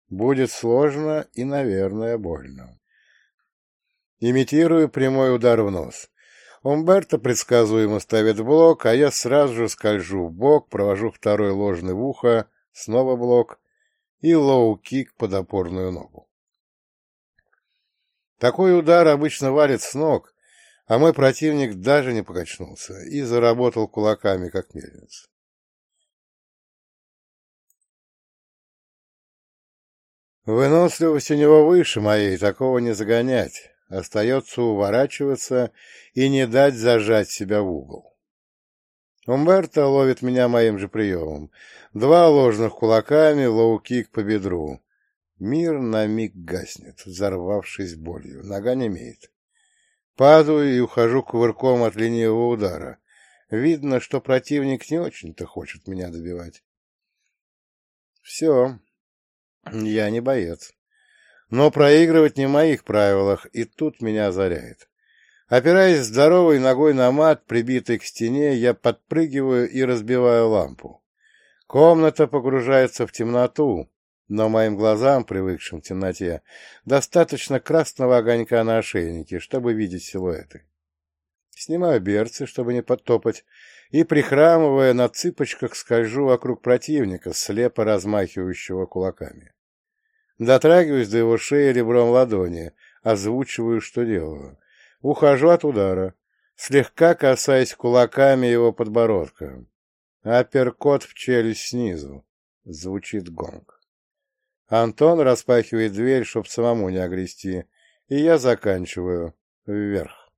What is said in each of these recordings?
Будет сложно и, наверное, больно. Имитирую прямой удар в нос. Умберто предсказуемо ставит блок, а я сразу же скольжу в бок, провожу второй ложный в ухо, снова блок и лоу-кик под опорную ногу. Такой удар обычно валит с ног, а мой противник даже не покачнулся и заработал кулаками, как мельница. Выносливость у него выше моей, такого не загонять. Остается уворачиваться и не дать зажать себя в угол. Умберто ловит меня моим же приемом. 2 ложных кулаками, лоу-кик по бедру. Мир на миг гаснет, взорвавшись болью. Нога немеет. Падаю и ухожу кувырком от ленивого удара. Видно, что противник не очень-то хочет меня добивать. Все, я не боец. Но проигрывать не в моих правилах, и тут меня озаряет. Опираясь здоровой ногой на мат, прибитый к стене, я подпрыгиваю и разбиваю лампу. Комната погружается в темноту, но моим глазам, привыкшим к темноте, достаточно красного огонька на ошейнике, чтобы видеть силуэты. Снимаю берцы, чтобы не подтопать, и, прихрамывая на цыпочках, скольжу вокруг противника, слепо размахивающего кулаками. Дотрагиваюсь до его шеи ребром ладони, озвучиваю, что делаю. Ухожу от удара, слегка касаясь кулаками его подбородка. Апперкот в челюсть снизу. Звучит гонг. Антон распахивает дверь, чтоб самому не огрести, и я заканчиваю вверх.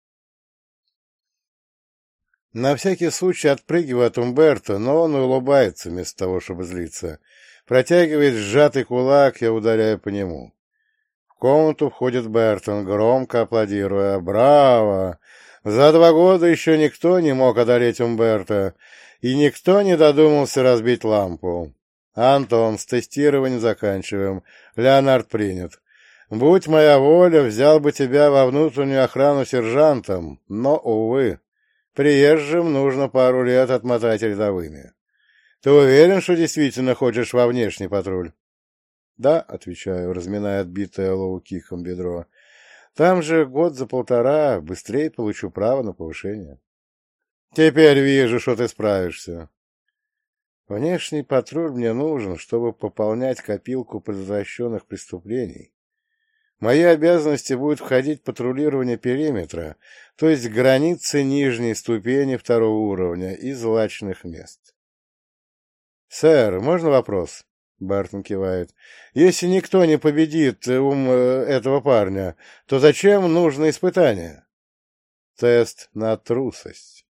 На всякий случай отпрыгиваю от Умберто, но он улыбается вместо того, чтобы злиться. Протягивает сжатый кулак, я ударяю по нему. В комнату входит Бертон, громко аплодируя. «Браво! За 2 года еще никто не мог одолеть Умберто, и никто не додумался разбить лампу. Антон, с тестированием заканчиваем. Леонард принят. Будь моя воля, взял бы тебя во внутреннюю охрану сержантом, но, увы, приезжим нужно пару лет отмотать рядовыми. Ты уверен, что действительно хочешь во внешний патруль?» «Да», — отвечаю, разминая отбитое лоу-киком бедро. «Там же 1-1.5, быстрее получу право на повышение». «Теперь вижу, что ты справишься». Внешний патруль мне нужен, чтобы пополнять копилку предотвращенных преступлений. В мои обязанности будет входить патрулирование периметра, то есть границы нижней ступени 2-го уровня и злачных мест. «Сэр, можно вопрос?» — Бартон кивает. «Если никто не победит этого парня, то зачем нужно испытание?» «Тест на трусость».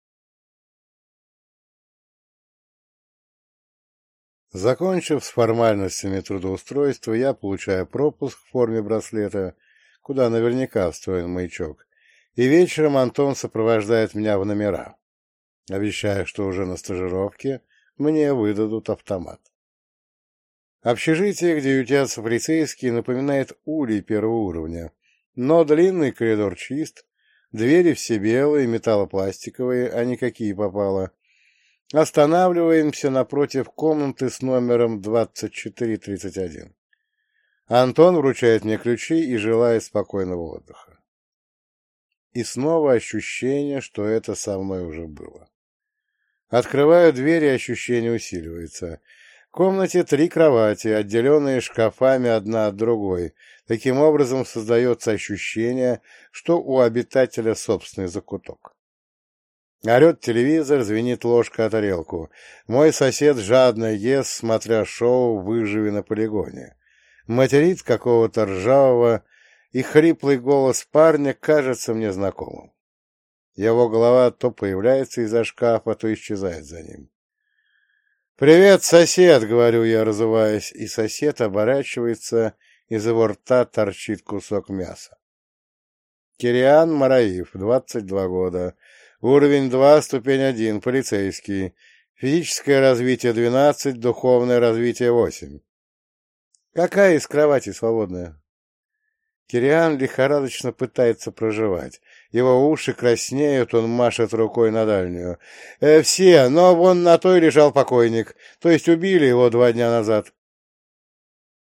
Закончив с формальностями трудоустройства, я получаю пропуск в форме браслета, куда наверняка встроен маячок, и вечером Антон сопровождает меня в номера, обещая, что уже на стажировке мне выдадут автомат. Общежитие, где ютятся полицейские, напоминает улей 1-го уровня, но длинный коридор чист, двери все белые, металлопластиковые, а не какие попало. Останавливаемся напротив комнаты с номером 2431. Антон вручает мне ключи и желает спокойного отдыха. И снова ощущение, что это со мной уже было. Открываю дверь, и ощущение усиливается. В комнате 3 кровати, отделенные шкафами одна от другой. Таким образом создается ощущение, что у обитателя собственный закуток. Орет телевизор, звенит ложка о тарелку. Мой сосед жадно ест, смотря шоу «Выживи на полигоне». Материт какого-то ржавого, и хриплый голос парня кажется мне знакомым. Его голова то появляется из-за шкафа, то исчезает за ним. «Привет, сосед!» — говорю я, разуваясь, и сосед оборачивается, из его рта торчит кусок мяса. Кириан Мараив, 22 года. Уровень 2, ступень 1, полицейский. Физическое развитие 12, духовное развитие 8. Какая из кроватей свободная? Кириан лихорадочно пытается проживать. Его уши краснеют, он машет рукой на дальнюю. Все, но вон на той лежал покойник. То есть убили его 2 дня назад.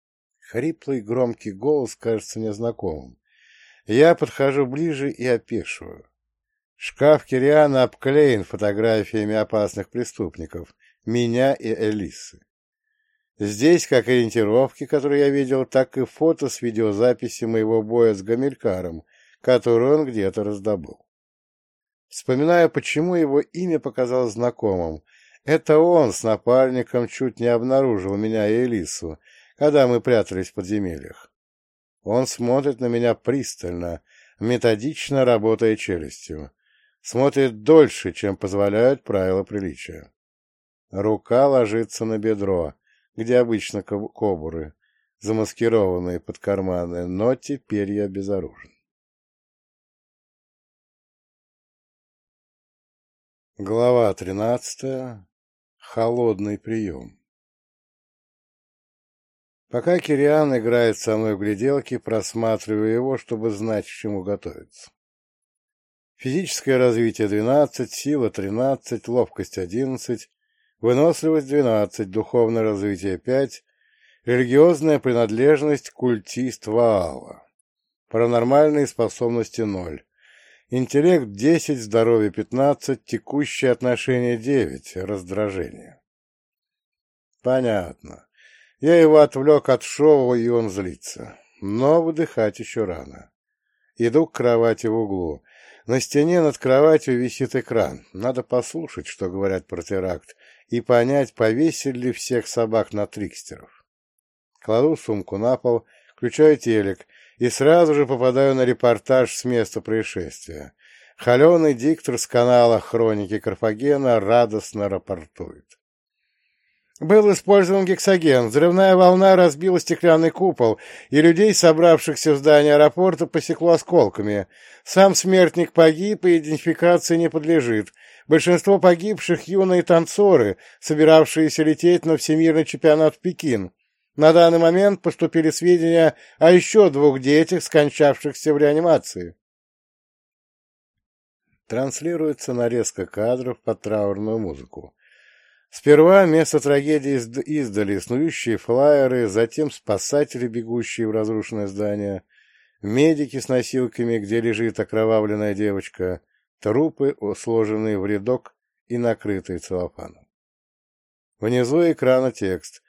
Хриплый громкий голос кажется мне знакомым. Я подхожу ближе и опешиваю. Шкаф Кириана обклеен фотографиями опасных преступников, меня и Элисы. Здесь как ориентировки, которые я видел, так и фото с видеозаписи моего боя с Гамилькаром, который он где-то раздобыл. Вспоминаю, почему его имя показалось знакомым. Это он с напарником чуть не обнаружил меня и Элису, когда мы прятались в подземельях. Он смотрит на меня пристально, методично работая челюстью. Смотрит дольше, чем позволяют правила приличия. Рука ложится на бедро, где обычно кобуры, замаскированные под карманы, но теперь я безоружен. Глава 13. Холодный прием. Пока Кириан играет со мной в гляделки, просматриваю его, чтобы знать, к чему готовиться. Физическое развитие 12, сила 13, ловкость 11, выносливость 12, духовное развитие 5, религиозная принадлежность культист Ваала, паранормальные способности 0, интеллект 10, здоровье 15, текущее отношение 9, раздражение. Понятно. Я его отвлек от шоу, и он злится. Но выдыхать еще рано. Иду к кровати в углу. На стене над кроватью висит экран. Надо послушать, что говорят про теракт, и понять, повесили ли всех собак на трикстеров. Кладу сумку на пол, включаю телек и сразу же попадаю на репортаж с места происшествия. Холеный диктор с канала «Хроники Карфагена» радостно рапортует. Был использован гексоген, взрывная волна разбила стеклянный купол, и людей, собравшихся в здании аэропорта, посекло осколками. Сам смертник погиб и идентификации не подлежит. Большинство погибших — юные танцоры, собиравшиеся лететь на всемирный чемпионат в Пекин. На данный момент поступили сведения о еще 2 детях, скончавшихся в реанимации. Транслируется нарезка кадров под траурную музыку. Сперва место трагедии издали снующие флаеры, затем спасатели, бегущие в разрушенное здание, медики с носилками, где лежит окровавленная девочка, трупы, сложенные в рядок и накрытые целлофаном. Внизу экрана текст.